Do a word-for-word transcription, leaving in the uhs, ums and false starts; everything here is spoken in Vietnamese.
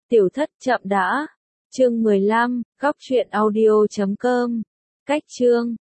Tiểu thất chậm đã. Chương mười lăm, góc truyện audio chấm com. Cách chương